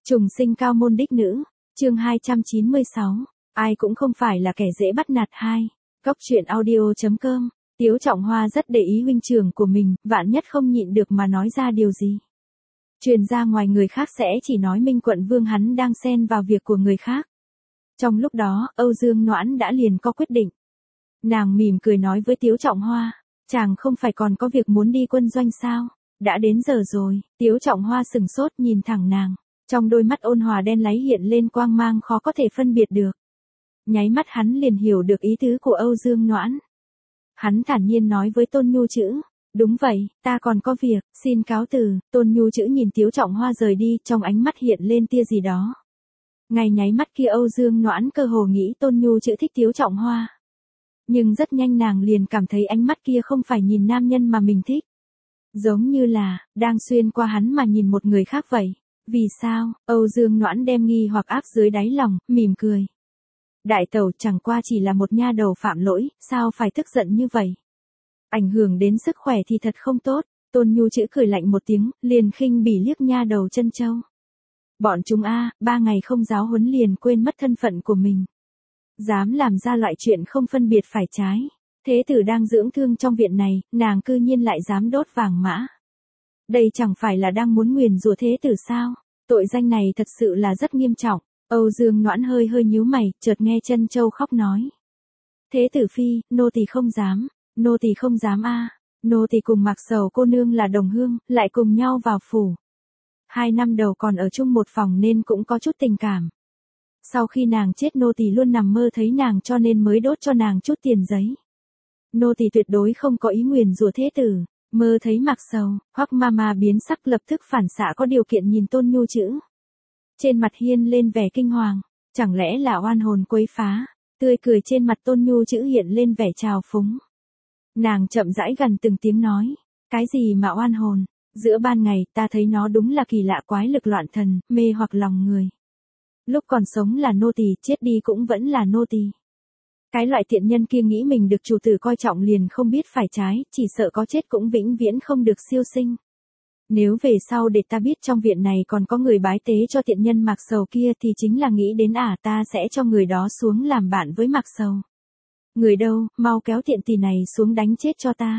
Trùng sinh cao môn đích nữ, chương 296, ai cũng không phải là kẻ dễ bắt nạt hai. Góc truyện audio.com, Tiếu Trọng Hoa rất để ý huynh trưởng của mình, vạn nhất không nhịn được mà nói ra điều gì. Truyền ra ngoài người khác sẽ chỉ nói Minh Quận Vương hắn đang xen vào việc của người khác. Trong lúc đó, Âu Dương Noãn đã liền có quyết định. Nàng mỉm cười nói với Tiếu Trọng Hoa, chàng không phải còn có việc muốn đi quân doanh sao, đã đến giờ rồi. Tiếu Trọng Hoa sừng sốt nhìn thẳng nàng. Trong đôi mắt ôn hòa đen láy hiện lên quang mang khó có thể phân biệt được. Nháy mắt hắn liền hiểu được ý tứ của Âu Dương Noãn. Hắn thản nhiên nói với Tôn Nhu Chữ, đúng vậy, ta còn có việc, xin cáo từ. Tôn Nhu Chữ nhìn Tiếu Trọng Hoa rời đi, trong ánh mắt hiện lên tia gì đó. Ngay nháy mắt kia Âu Dương Noãn cơ hồ nghĩ Tôn Nhu Chữ thích Tiếu Trọng Hoa. Nhưng rất nhanh nàng liền cảm thấy ánh mắt kia không phải nhìn nam nhân mà mình thích. Giống như là, đang xuyên qua hắn mà nhìn một người khác vậy. Vì sao? Âu Dương Noãn đem nghi hoặc áp dưới đáy lòng, mỉm cười. Đại tẩu chẳng qua chỉ là một nha đầu phạm lỗi, sao phải tức giận như vậy? Ảnh hưởng đến sức khỏe thì thật không tốt. Tôn Nhu Chữ cười lạnh một tiếng, liền khinh bỉ liếc nha đầu Trân Châu. Bọn chúng 3 ngày không giáo huấn liền quên mất thân phận của mình. Dám làm ra loại chuyện không phân biệt phải trái. Thế tử đang dưỡng thương trong viện này, nàng cư nhiên lại dám đốt vàng mã. Đây chẳng phải là đang muốn nguyền rủa thế tử sao? Tội danh này thật sự là rất nghiêm trọng. Âu Dương Noãn hơi nhíu mày, chợt nghe Trân Châu khóc nói. Thế tử phi, nô tỳ không dám, nô tỳ không dám nô tỳ cùng Mạc Sầu cô nương là đồng hương, lại cùng nhau vào phủ. 2 năm đầu còn ở chung một phòng nên cũng có chút tình cảm. Sau khi nàng chết nô tỳ luôn nằm mơ thấy nàng cho nên mới đốt cho nàng chút tiền giấy. Nô tỳ tuyệt đối không có ý nguyền rủa thế tử. Mơ thấy Mạc Sầu, Hoắc Mama biến sắc lập tức phản xạ có điều kiện nhìn Tôn Nhu Chữ. Trên mặt hiên lên vẻ kinh hoàng, chẳng lẽ là oan hồn quấy phá, tươi cười trên mặt Tôn Nhu Chữ hiện lên vẻ trào phúng. Nàng chậm rãi gần từng tiếng nói, cái gì mà oan hồn, giữa ban ngày ta thấy nó đúng là kỳ lạ quái lực loạn thần, mê hoặc lòng người. Lúc còn sống là nô tỳ, chết đi cũng vẫn là nô tỳ. Cái loại tiện nhân kia nghĩ mình được chủ tử coi trọng liền không biết phải trái, chỉ sợ có chết cũng vĩnh viễn không được siêu sinh. Nếu về sau để ta biết trong viện này còn có người bái tế cho tiện nhân Mạc Sầu kia thì chính là nghĩ đến ta sẽ cho người đó xuống làm bạn với Mạc Sầu. Người đâu, mau kéo tiện tỳ này xuống đánh chết cho ta.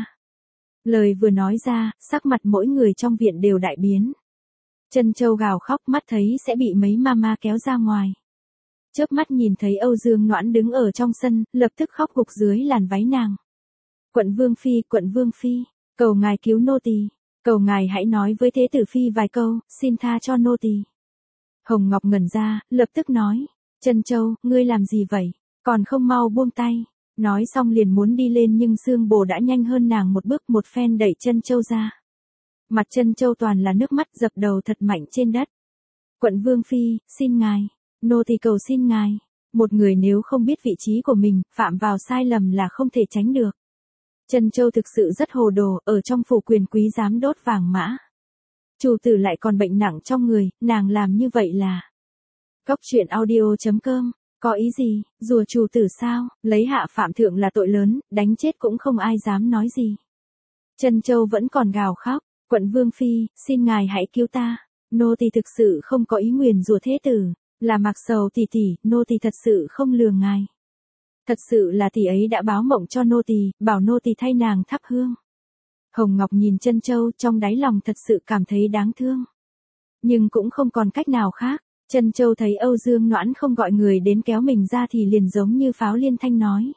Lời vừa nói ra, sắc mặt mỗi người trong viện đều đại biến. Trân Châu gào khóc mắt thấy sẽ bị mấy mama kéo ra ngoài. Chớp mắt nhìn thấy Âu Dương Noãn đứng ở trong sân, lập tức khóc gục dưới làn váy nàng. Quận Vương Phi, cầu ngài cứu nô tỳ, cầu ngài hãy nói với thế tử phi vài câu, xin tha cho nô tỳ. Hồng Ngọc ngẩn ra, lập tức nói, Trân Châu, ngươi làm gì vậy, còn không mau buông tay. Nói xong liền muốn đi lên nhưng Dương Bồ đã nhanh hơn nàng một bước, một phen đẩy Trân Châu ra. Mặt Trân Châu toàn là nước mắt, dập đầu thật mạnh trên đất. Quận Vương Phi, xin ngài. Nô tỳ cầu xin ngài, một người nếu không biết vị trí của mình, phạm vào sai lầm là không thể tránh được. Trân Châu thực sự rất hồ đồ, ở trong phủ quyền quý dám đốt vàng mã. Chủ tử lại còn bệnh nặng trong người, nàng làm như vậy là. Góc truyện audio.com, có ý gì, rùa chủ tử sao, lấy hạ phạm thượng là tội lớn, đánh chết cũng không ai dám nói gì. Trân Châu vẫn còn gào khóc, Quận Vương Phi, xin ngài hãy cứu ta, nô tỳ thực sự không có ý nguyền rủa thế tử. Là Mạc Sầu tỷ tỷ, nô tỳ thật sự không lừa ngài. Thật sự là tỷ ấy đã báo mộng cho nô tỳ, bảo nô tỳ thay nàng thắp hương. Hồng Ngọc nhìn Trân Châu, trong đáy lòng thật sự cảm thấy đáng thương. Nhưng cũng không còn cách nào khác. Trân Châu thấy Âu Dương Noãn không gọi người đến kéo mình ra thì liền giống như pháo liên thanh nói.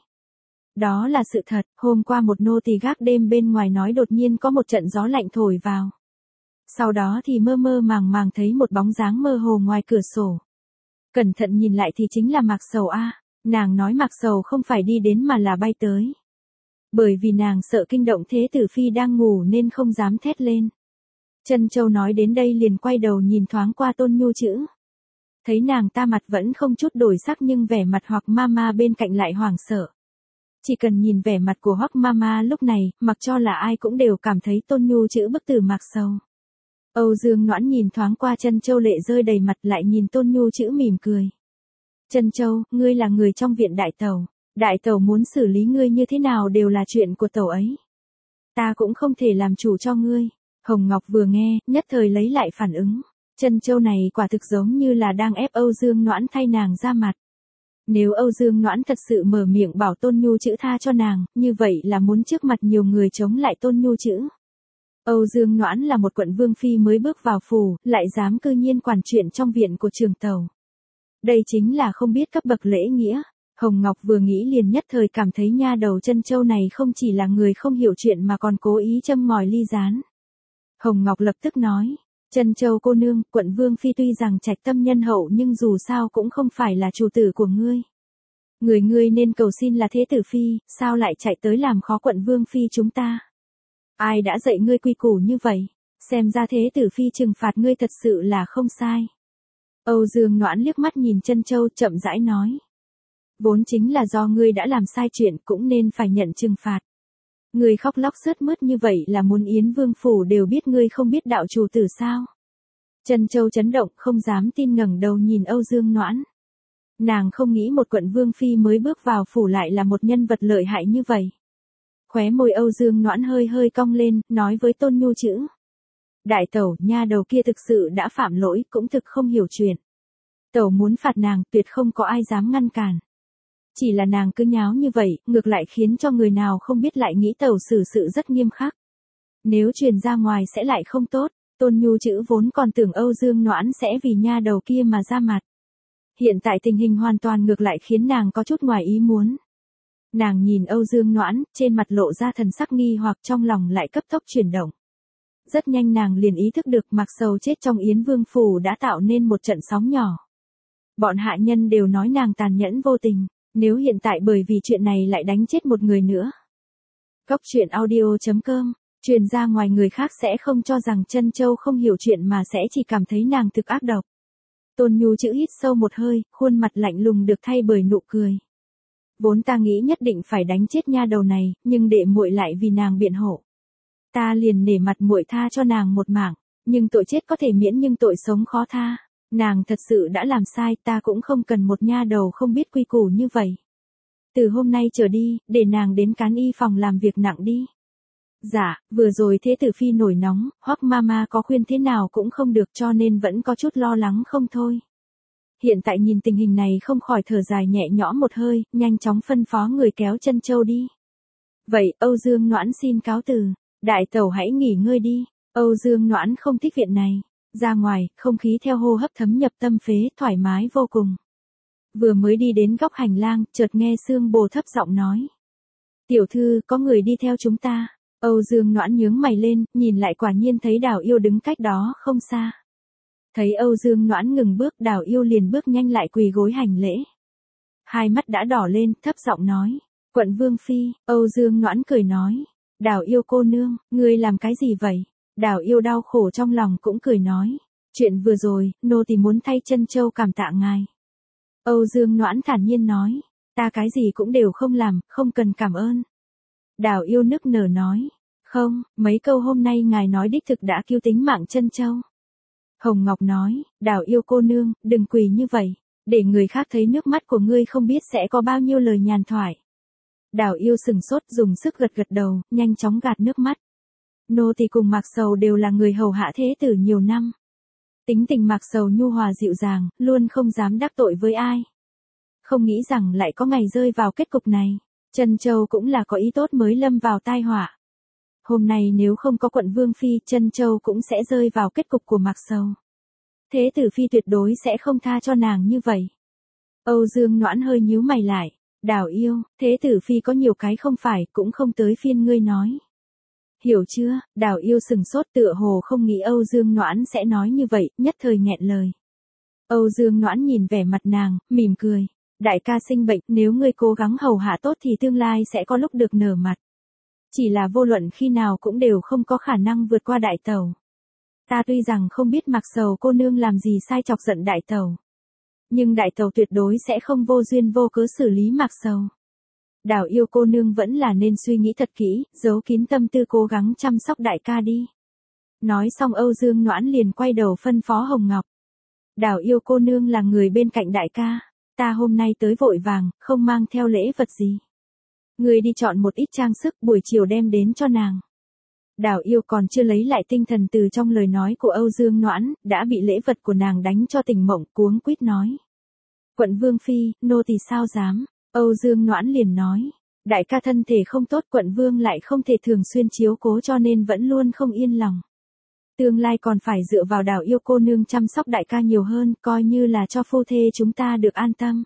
Đó là sự thật, hôm qua một nô tỳ gác đêm bên ngoài nói đột nhiên có một trận gió lạnh thổi vào. Sau đó thì mơ màng thấy một bóng dáng mơ hồ ngoài cửa sổ. Cẩn thận nhìn lại thì chính là Mạc Sầu nàng nói Mạc Sầu không phải đi đến mà là bay tới. Bởi vì nàng sợ kinh động thế tử phi đang ngủ nên không dám thét lên. Trân Châu nói đến đây liền quay đầu nhìn thoáng qua Tôn Nhu Chữ. Thấy nàng ta mặt vẫn không chút đổi sắc nhưng vẻ mặt Hoắc Mama bên cạnh lại hoảng sợ. Chỉ cần nhìn vẻ mặt của Hoắc Mama lúc này, mặc cho là ai cũng đều cảm thấy Tôn Nhu Chữ bức tử Mạc Sầu. Âu Dương Noãn nhìn thoáng qua Trân Châu lệ rơi đầy mặt lại nhìn Tôn Nhu Chữ mỉm cười. Trân Châu, ngươi là người trong viện đại tẩu muốn xử lý ngươi như thế nào đều là chuyện của tẩu ấy. Ta cũng không thể làm chủ cho ngươi. Hồng Ngọc vừa nghe, nhất thời lấy lại phản ứng. Trân châu này quả thực giống như là đang ép Âu Dương Noãn thay nàng ra mặt. Nếu Âu Dương Noãn thật sự mở miệng bảo Tôn Nhu Chữ tha cho nàng, như vậy là muốn trước mặt nhiều người chống lại Tôn Nhu Chữ. Âu Dương Noãn là một quận vương phi mới bước vào phủ, lại dám cư nhiên quản chuyện trong viện của Trường Tẩu. Đây chính là không biết cấp bậc lễ nghĩa. Hồng Ngọc vừa nghĩ liền nhất thời cảm thấy nha đầu Trân châu này không chỉ là người không hiểu chuyện mà còn cố ý châm ngòi ly gián. Hồng Ngọc lập tức nói, Trân châu cô nương, quận vương phi tuy rằng trạch tâm nhân hậu nhưng dù sao cũng không phải là chủ tử của ngươi. Ngươi nên cầu xin là thế tử phi, sao lại chạy tới làm khó quận vương phi chúng ta? Ai đã dạy ngươi quy củ như vậy? Xem ra thế tử phi trừng phạt ngươi thật sự là không sai. Âu Dương Noãn liếc mắt nhìn Trân châu chậm rãi nói. Vốn chính là do ngươi đã làm sai chuyện cũng nên phải nhận trừng phạt. Ngươi khóc lóc sướt mướt như vậy là muốn Yến Vương phủ đều biết ngươi không biết đạo chủ tử sao? Trân châu chấn động không dám tin ngẩng đầu nhìn Âu Dương Noãn. Nàng không nghĩ một quận vương phi mới bước vào phủ lại là một nhân vật lợi hại như vậy. Khóe môi Âu Dương Noãn hơi hơi cong lên, nói với Tôn Nhu Chữ. Đại tẩu, nha đầu kia thực sự đã phạm lỗi, cũng thực không hiểu chuyện. Tẩu muốn phạt nàng, tuyệt không có ai dám ngăn cản. Chỉ là nàng cứ nháo như vậy, ngược lại khiến cho người nào không biết lại nghĩ tẩu xử sự rất nghiêm khắc. Nếu truyền ra ngoài sẽ lại không tốt, Tôn Nhu Chữ vốn còn tưởng Âu Dương Noãn sẽ vì nha đầu kia mà ra mặt. Hiện tại tình hình hoàn toàn ngược lại khiến nàng có chút ngoài ý muốn. Nàng nhìn Âu Dương Noãn, trên mặt lộ ra thần sắc nghi hoặc trong lòng lại cấp tốc chuyển động. Rất nhanh nàng liền ý thức được Mạc Sầu chết trong Yến Vương phủ đã tạo nên một trận sóng nhỏ. Bọn hạ nhân đều nói nàng tàn nhẫn vô tình, nếu hiện tại bởi vì chuyện này lại đánh chết một người nữa. Cốc truyện audio.com, truyền ra ngoài người khác sẽ không cho rằng Trân châu không hiểu chuyện mà sẽ chỉ cảm thấy nàng thực ác độc. Tôn Nhu Chữ hít sâu một hơi, khuôn mặt lạnh lùng được thay bởi nụ cười. Vốn ta nghĩ nhất định phải đánh chết nha đầu này, nhưng đệ muội lại vì nàng biện hộ. Ta liền nể mặt muội tha cho nàng một mạng, nhưng tội chết có thể miễn nhưng tội sống khó tha. Nàng thật sự đã làm sai, ta cũng không cần một nha đầu không biết quy củ như vậy. Từ hôm nay trở đi, để nàng đến cán y phòng làm việc nặng đi. Dạ, vừa rồi thế tử phi nổi nóng, Hoắc mama có khuyên thế nào cũng không được cho nên vẫn có chút lo lắng không thôi. Hiện tại nhìn tình hình này không khỏi thở dài nhẹ nhõm một hơi, nhanh chóng phân phó người kéo Trân châu đi. Vậy, Âu Dương Noãn xin cáo từ, đại tẩu hãy nghỉ ngơi đi. Âu Dương Noãn không thích viện này. Ra ngoài, không khí theo hô hấp thấm nhập tâm phế, thoải mái vô cùng. Vừa mới đi đến góc hành lang, chợt nghe Sương Bồ thấp giọng nói. Tiểu thư, có người đi theo chúng ta. Âu Dương Noãn nhướng mày lên, nhìn lại quả nhiên thấy Đào Yêu đứng cách đó không xa. Thấy Âu Dương Noãn ngừng bước, Đào Yêu liền bước nhanh lại quỳ gối hành lễ. Hai mắt đã đỏ lên, thấp giọng nói. Quận Vương Phi, Âu Dương Noãn cười nói. Đào Yêu cô nương, ngươi làm cái gì vậy? Đào Yêu đau khổ trong lòng cũng cười nói. Chuyện vừa rồi, nô tỳ muốn thay Trân châu cảm tạ ngài. Âu Dương Noãn thản nhiên nói. Ta cái gì cũng đều không làm, không cần cảm ơn. Đào Yêu nức nở nói. Không, mấy câu hôm nay ngài nói đích thực đã cứu tính mạng Trân châu. Hồng Ngọc nói, Đào Yêu cô nương, đừng quỳ như vậy. Để người khác thấy nước mắt của ngươi không biết sẽ có bao nhiêu lời nhàn thoại. Đào Yêu sừng sốt dùng sức gật gật đầu, nhanh chóng gạt nước mắt. Nô tỳ cùng Mạc Sầu đều là người hầu hạ thế tử nhiều năm. Tính tình Mạc Sầu nhu hòa dịu dàng, luôn không dám đắc tội với ai. Không nghĩ rằng lại có ngày rơi vào kết cục này. Trân châu cũng là có ý tốt mới lâm vào tai họa. Hôm nay nếu không có quận Vương Phi, Trân châu cũng sẽ rơi vào kết cục của Mạc Sầu. Thế tử Phi tuyệt đối sẽ không tha cho nàng như vậy. Âu Dương Noãn hơi nhíu mày lại. Đào Yêu, thế tử Phi có nhiều cái không phải, cũng không tới phiên ngươi nói. Hiểu chưa? Đào Yêu sừng sốt tựa hồ không nghĩ Âu Dương Noãn sẽ nói như vậy, nhất thời nghẹn lời. Âu Dương Noãn nhìn vẻ mặt nàng, mỉm cười. Đại ca sinh bệnh, nếu ngươi cố gắng hầu hạ tốt thì tương lai sẽ có lúc được nở mặt. Chỉ là vô luận khi nào cũng đều không có khả năng vượt qua đại tẩu. Ta tuy rằng không biết Mạc Sầu cô nương làm gì sai chọc giận đại tẩu. Nhưng đại tẩu tuyệt đối sẽ không vô duyên vô cớ xử lý Mạc Sầu. Đào Yêu cô nương vẫn là nên suy nghĩ thật kỹ, giấu kín tâm tư cố gắng chăm sóc đại ca đi. Nói xong Âu Dương Noãn liền quay đầu phân phó Hồng Ngọc. Đào Yêu cô nương là người bên cạnh đại ca. Ta hôm nay tới vội vàng, không mang theo lễ vật gì. Người đi chọn một ít trang sức buổi chiều đem đến cho nàng. Đào Yêu còn chưa lấy lại tinh thần từ trong lời nói của Âu Dương Noãn, đã bị lễ vật của nàng đánh cho tỉnh mộng, cuống quýt nói. Quận Vương Phi, nô tỳ sao dám, Âu Dương Noãn liền nói. Đại ca thân thể không tốt, quận Vương lại không thể thường xuyên chiếu cố cho nên vẫn luôn không yên lòng. Tương lai còn phải dựa vào Đào Yêu cô nương chăm sóc đại ca nhiều hơn, coi như là cho phu thê chúng ta được an tâm.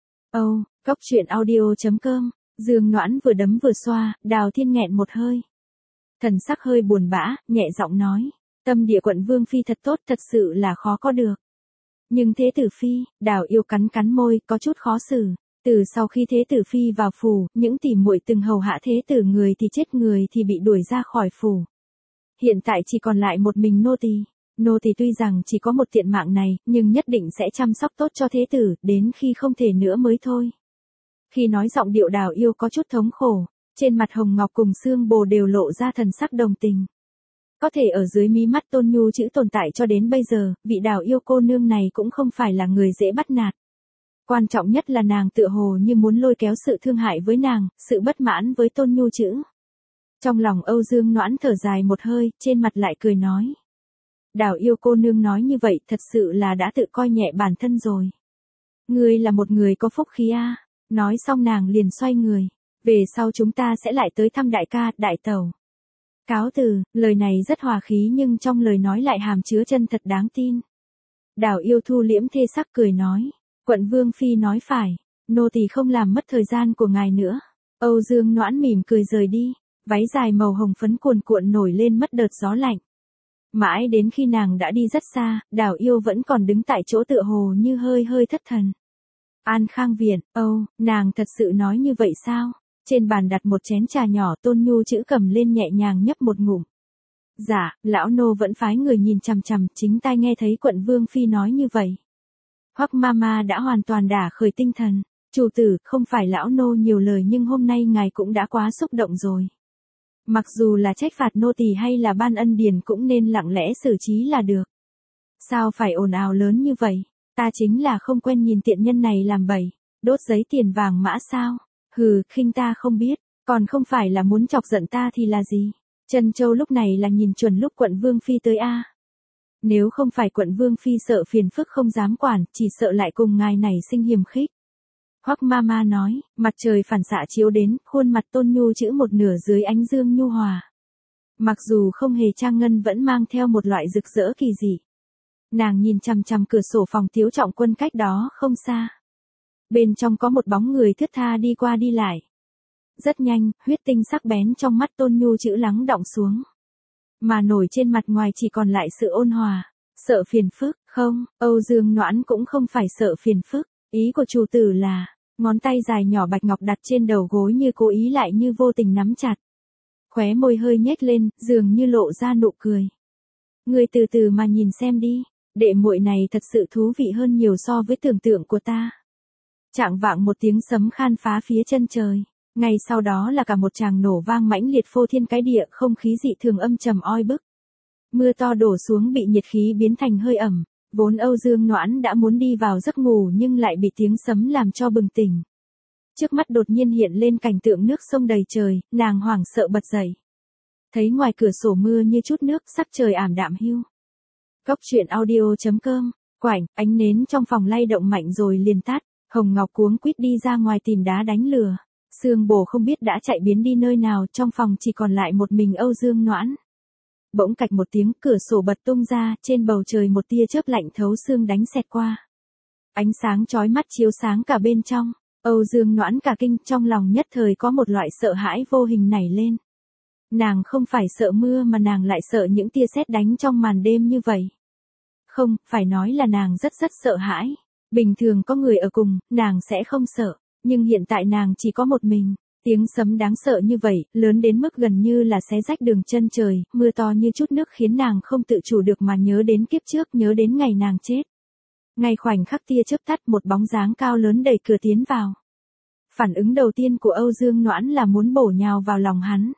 Góc truyện audio.com, Dương Noãn vừa đấm vừa xoa, Đào Thiên nghẹn một hơi. Thần sắc hơi buồn bã, nhẹ giọng nói, tâm địa quận Vương Phi thật tốt, thật sự là khó có được. Nhưng Thế Tử Phi, Đào Yêu cắn cắn môi, có chút khó xử. Từ sau khi Thế Tử Phi vào phủ, những tỷ muội từng hầu hạ Thế Tử người thì chết, người thì bị đuổi ra khỏi phủ. Hiện tại chỉ còn lại một mình nô tỳ. Nô tỳ tuy rằng chỉ có một tiện mạng này, nhưng nhất định sẽ chăm sóc tốt cho Thế Tử, đến khi không thể nữa mới thôi. Khi nói giọng điệu Đào Yêu có chút thống khổ, trên mặt Hồng Ngọc cùng Sương Bồ đều lộ ra thần sắc đồng tình. Có thể ở dưới mí mắt Tôn Nhu chữ tồn tại cho đến bây giờ, vị Đào Yêu cô nương này cũng không phải là người dễ bắt nạt. Quan trọng nhất là nàng tựa hồ như muốn lôi kéo sự thương hại với nàng, sự bất mãn với Tôn Nhu chữ. Trong lòng Âu Dương Noãn thở dài một hơi, trên mặt lại cười nói. Đào Yêu cô nương nói như vậy thật sự là đã tự coi nhẹ bản thân rồi. Ngươi là một người có phúc khí a. Nói xong nàng liền xoay người. Về sau chúng ta sẽ lại tới thăm đại ca, đại tẩu. Cáo từ, lời này rất hòa khí nhưng trong lời nói lại hàm chứa chân thật đáng tin. Đào Yêu thu liễm thê sắc cười nói. Quận Vương Phi nói phải, nô tỳ không làm mất thời gian của ngài nữa. Âu Dương Noãn mỉm cười rời đi, váy dài màu hồng phấn cuồn cuộn nổi lên mất đợt gió lạnh. Mãi đến khi nàng đã đi rất xa, Đào Yêu vẫn còn đứng tại chỗ tựa hồ như hơi hơi thất thần. An Khang Viện, nàng thật sự nói như vậy sao? Trên bàn đặt một chén trà nhỏ, Tôn Nhu chữ cầm lên nhẹ nhàng nhấp một ngụm. Dạ, lão nô vẫn phái người nhìn chằm chằm, chính tai nghe thấy quận Vương Phi nói như vậy. Hoắc Mama đã hoàn toàn đả khởi tinh thần. Chủ tử, không phải lão nô nhiều lời nhưng hôm nay ngài cũng đã quá xúc động rồi. Mặc dù là trách phạt nô tỳ hay là ban ân điển cũng nên lặng lẽ xử trí là được. Sao phải ồn ào lớn như vậy? Ta chính là không quen nhìn tiện nhân này làm bậy, đốt giấy tiền vàng mã sao? Hừ, khinh ta không biết, còn không phải là muốn chọc giận ta thì là gì? Trân Châu lúc này là nhìn chuẩn lúc quận Vương Phi tới a. Nếu không phải quận Vương Phi sợ phiền phức không dám quản, chỉ sợ lại cùng ngài này sinh hiềm khích. Hoắc Mama nói, mặt trời phản xạ chiếu đến, khuôn mặt Tôn Nhu chữ một nửa dưới ánh dương nhu hòa. Mặc dù không hề trang ngân vẫn mang theo một loại rực rỡ kỳ dị. Nàng nhìn chằm chằm cửa sổ phòng Tiếu Trọng Quân cách đó không xa. Bên trong có một bóng người thướt tha đi qua đi lại. Rất nhanh, huyết tinh sắc bén trong mắt Tôn Nhu chữ lắng đọng xuống. Mà nổi trên mặt ngoài chỉ còn lại sự ôn hòa. Sợ phiền phức, không, Âu Dương Noãn cũng không phải sợ phiền phức. Ý của chủ tử là, ngón tay dài nhỏ bạch ngọc đặt trên đầu gối như cố ý lại như vô tình nắm chặt. Khóe môi hơi nhếch lên, dường như lộ ra nụ cười. Người từ từ mà nhìn xem đi, đệ muội này thật sự thú vị hơn nhiều so với tưởng tượng của ta. Chạng vạng một tiếng sấm khan phá phía chân trời. Ngay sau đó là cả một tràng nổ vang mãnh liệt phô thiên cái địa, không khí dị thường âm trầm oi bức. Mưa to đổ xuống bị nhiệt khí biến thành hơi ẩm. Vốn Âu Dương Noãn đã muốn đi vào giấc ngủ nhưng lại bị tiếng sấm làm cho bừng tỉnh. Trước mắt đột nhiên hiện lên cảnh tượng nước sông đầy trời, nàng hoảng sợ bật dậy. Thấy ngoài cửa sổ mưa như chút nước, sắc trời ảm đạm hiu. Góc truyện audio.com, quảnh, ánh nến trong phòng lay động mạnh rồi liền tắt. Hồng Ngọc cuống quýt đi ra ngoài tìm đá đánh lửa. Sương Bồ không biết đã chạy biến đi nơi nào, trong phòng chỉ còn lại một mình Âu Dương Noãn. Bỗng cạch một tiếng, cửa sổ bật tung ra, trên bầu trời một tia chớp lạnh thấu xương đánh xẹt qua. Ánh sáng chói mắt chiếu sáng cả bên trong. Âu Dương Noãn cả kinh, trong lòng nhất thời có một loại sợ hãi vô hình nảy lên. Nàng không phải sợ mưa mà nàng lại sợ những tia sét đánh trong màn đêm như vậy. Không, phải nói là nàng rất sợ hãi. Bình thường có người ở cùng, nàng sẽ không sợ. Nhưng hiện tại nàng chỉ có một mình. Tiếng sấm đáng sợ như vậy, lớn đến mức gần như là xé rách đường chân trời, mưa to như chút nước khiến nàng không tự chủ được mà nhớ đến kiếp trước, nhớ đến ngày nàng chết. Ngay khoảnh khắc tia chớp tắt, một bóng dáng cao lớn đẩy cửa tiến vào. Phản ứng đầu tiên của Âu Dương Noãn là muốn bổ nhào vào lòng hắn.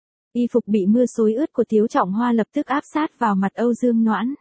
Y phục bị mưa xối ướt của Tiếu Trọng Hoa lập tức áp sát vào mặt Âu Dương Noãn.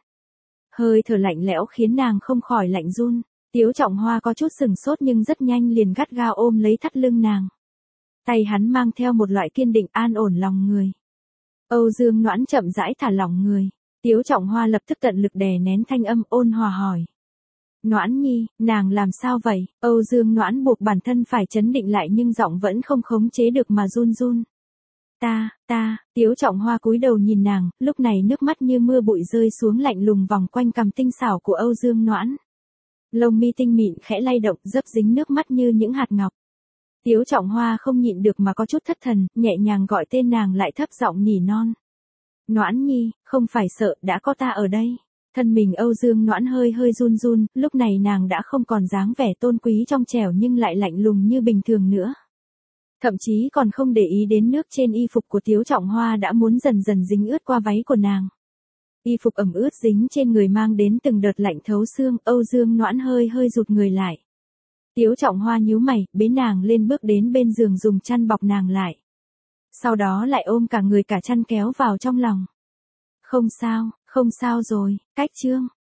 Hơi thở lạnh lẽo khiến nàng không khỏi lạnh run. Tiếu Trọng Hoa có chút sừng sốt nhưng rất nhanh liền gắt gao ôm lấy thắt lưng nàng. Tay hắn mang theo một loại kiên định an ổn lòng người. Âu Dương Noãn chậm rãi thả lỏng người. Tiếu Trọng Hoa lập tức tận lực đè nén thanh âm ôn hòa hỏi. Noãn nhi, nàng làm sao vậy? Âu Dương Noãn buộc bản thân phải trấn định lại nhưng giọng vẫn không khống chế được mà run run. Tiếu Trọng Hoa cúi đầu nhìn nàng, lúc này nước mắt như mưa bụi rơi xuống lạnh lùng vòng quanh cằm tinh xảo của Âu Dương Noãn. Lông mi tinh mịn khẽ lay động, dấp dính nước mắt như những hạt ngọc. Tiếu Trọng Hoa không nhịn được mà có chút thất thần, nhẹ nhàng gọi tên nàng lại thấp giọng nỉ non. Noãn nhi, không phải sợ, đã có ta ở đây. Thân mình Âu Dương Noãn hơi hơi run run, lúc này nàng đã không còn dáng vẻ tôn quý trong trẻo nhưng lại lạnh lùng như bình thường nữa. Thậm chí còn không để ý đến nước trên y phục của Tiếu Trọng Hoa đã muốn dần dần dính ướt qua váy của nàng. Y phục ẩm ướt dính trên người mang đến từng đợt lạnh thấu xương, Âu Dương Noãn hơi hơi rụt người lại. Tiếu Trọng Hoa nhíu mày, bế nàng lên bước đến bên giường dùng chăn bọc nàng lại. Sau đó lại ôm cả người cả chăn kéo vào trong lòng. Không sao rồi, cách chương.